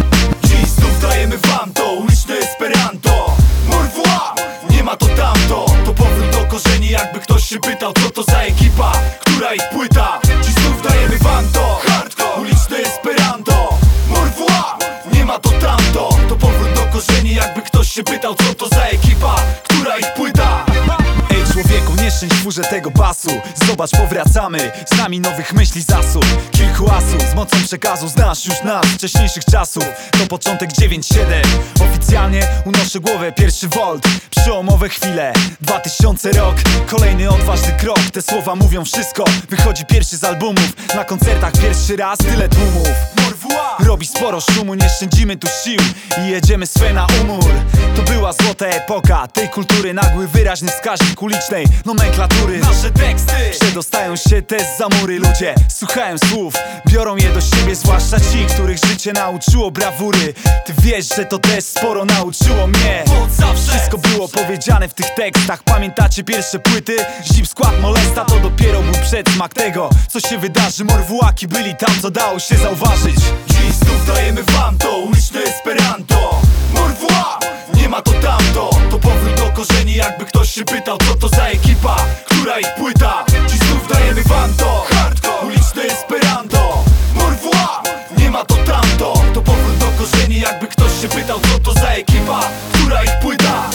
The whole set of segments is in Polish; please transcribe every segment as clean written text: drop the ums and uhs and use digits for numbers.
Dziś znów dajemy wam to uliczne Esperanto. Morwła, nie ma to tamto. To powrót do korzeni, jakby ktoś się pytał, co to za ekipa, która ich płyta. Dziś znów dajemy wam to hardcore, uliczne Esperanto. Morwła, nie ma to tamto. To powrót do korzeni, jakby ktoś się pytał, co to za ekipa, która ich płyta. Ej człowieku, nie szczęść furze tego basu. Zobacz, powracamy, z nami nowych myśli zasób. Kilku asów z mocą przekazu, znasz już nas z wcześniejszych czasów. To początek 9-7. Oficjalnie unoszę głowę, pierwszy volt. Przełomowe chwile, 2000 rok. Kolejny odważny krok, te słowa mówią wszystko. Wychodzi pierwszy z albumów, na koncertach pierwszy raz tyle tłumów. Robi sporo szumu, nie szczędzimy tu sił i jedziemy swe na umór. To była złota epoka tej kultury, nagły, wyraźny wskaźnik ulicznej nomenklatury. Nasze teksty przedostają się też za mury. Ludzie słuchają słów, biorą je do siebie, zwłaszcza ci, których życie nauczyło brawury. Ty wiesz, że to też sporo nauczyło mnie. Wszystko było powiedziane w tych tekstach. Pamiętacie pierwsze płyty? Zip Skład, Molesta, to dopiero był przedsmak tego, co się wydarzy. Morwłaki byli tam, co dało się zauważyć. Dziś znów dajemy wam to uliczne Esperanto. Morwła, nie ma to tamto. To powrót do korzeni, jakby ktoś się pytał, co to za ekipa, która ich płyta. Dziś znów dajemy wam to hardcore, uliczne Esperanto. Morwła, nie ma to tamto. To powrót do korzeni, jakby ktoś się pytał, co to za ekipa, która ich płyta.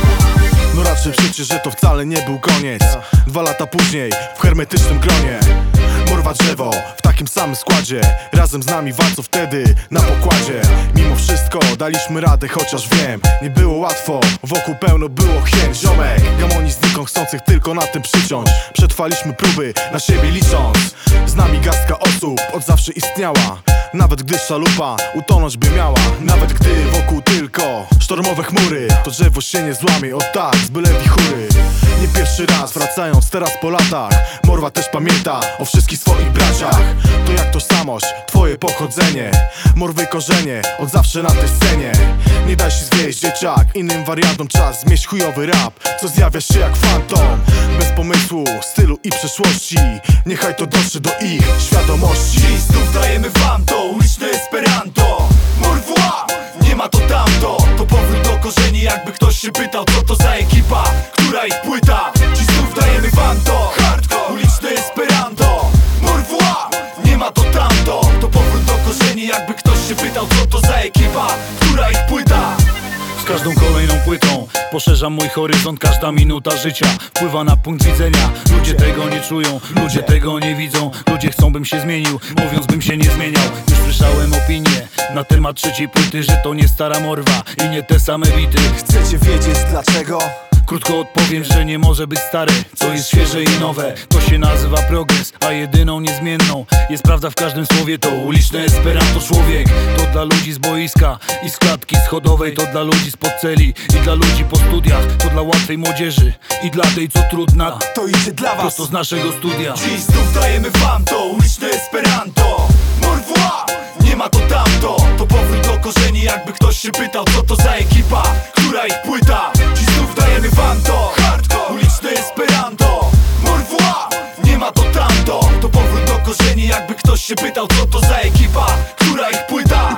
No raczej przecież, że to wcale nie był koniec. 2 lata później, w hermetycznym gronie Morwa Drzewo, w takim samym składzie. Razem z nami walcą wtedy na pokładzie. Mimo wszystko daliśmy radę, chociaż wiem, nie było łatwo. Wokół pełno było hien, ziomek, gamoni znikąd, chcących tylko na tym przyciąć. Przetrwaliśmy próby, na siebie licząc. Z nami garstka osób od zawsze istniała. Nawet gdy szalupa utonąć by miała. Nawet gdy wokół tylko sztormowe chmury, to drzewo się nie złamie, o tak, z byle wichury. Nie pierwszy raz, wracając teraz po latach, Morwa też pamięta o wszystkich swoich braciach. To jak tożsamość, twoje pochodzenie, Morwy korzenie, od zawsze na tej scenie. Nie daj się zwieść, dzieciak, innym wariantom czas zmieść chujowy rap, co zjawia się jak fantom. Bez pomysłu, stylu i przeszłości, niechaj to dotrze do ich świadomości. Dziś znów dajemy wam to uliczne Esperanto. Morwła, nie ma to tamto. To powrót do korzeni, jakby ktoś się pytał, co to za ekipa, która ich płyta. Dziś znów dajemy wam to hardcore, uliczne Esperanto. Morwła, nie ma to tamto. To powrót do korzeni, jakby ktoś się pytał, co to za ekipa, która ich płyta. Z każdą kolejną płytą poszerzam mój horyzont. Każda minuta życia wpływa na punkt widzenia. Ludzie tego nie czują, ludzie tego nie widzą. Ludzie chcą, bym się zmienił, mówiąc, bym się nie zmieniał. Już słyszałem opinie na temat trzeciej płyty, że to nie stara Morwa i nie te same bity. Chcecie wiedzieć dlaczego? Krótko odpowiem, że nie może być stare, co jest świeże i nowe. To się nazywa progres, a jedyną niezmienną jest prawda w każdym słowie. To uliczne Esperanto, człowiek. To dla ludzi z boiska i z klatki schodowej. To dla ludzi spod celi i dla ludzi po studiach. To dla łatwej młodzieży i dla tej, co trudna. To idzie dla was prosto z naszego studia. Dziś znów dajemy wam to uliczne Esperanto. Morwła, nie ma to tamto. To powrót do korzeni, jakby ktoś się pytał, co to za ekipa, która ich płyta. Dziś znów dajemy wam to hardcore, uliczne Esperanto. Morwła, nie ma to tamto. To powrót do korzeni, jakby ktoś się pytał, co to za ekipa, która ich płyta.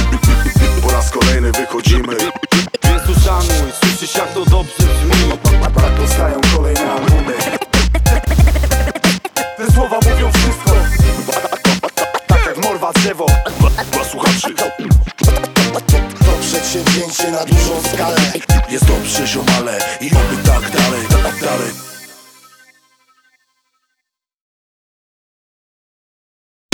Po raz kolejny wychodzimy, więc uszanuj, słyszysz jak to dobrze brzmi. powstają kolejne albumy. Te słowa mówią wszystko. Tak jak Morwa Drzewo dla słuchaczy. To przedsięwzięcie na dużą skalę. Jest dobrze, ziomale, i oby tak dalej, tak dalej.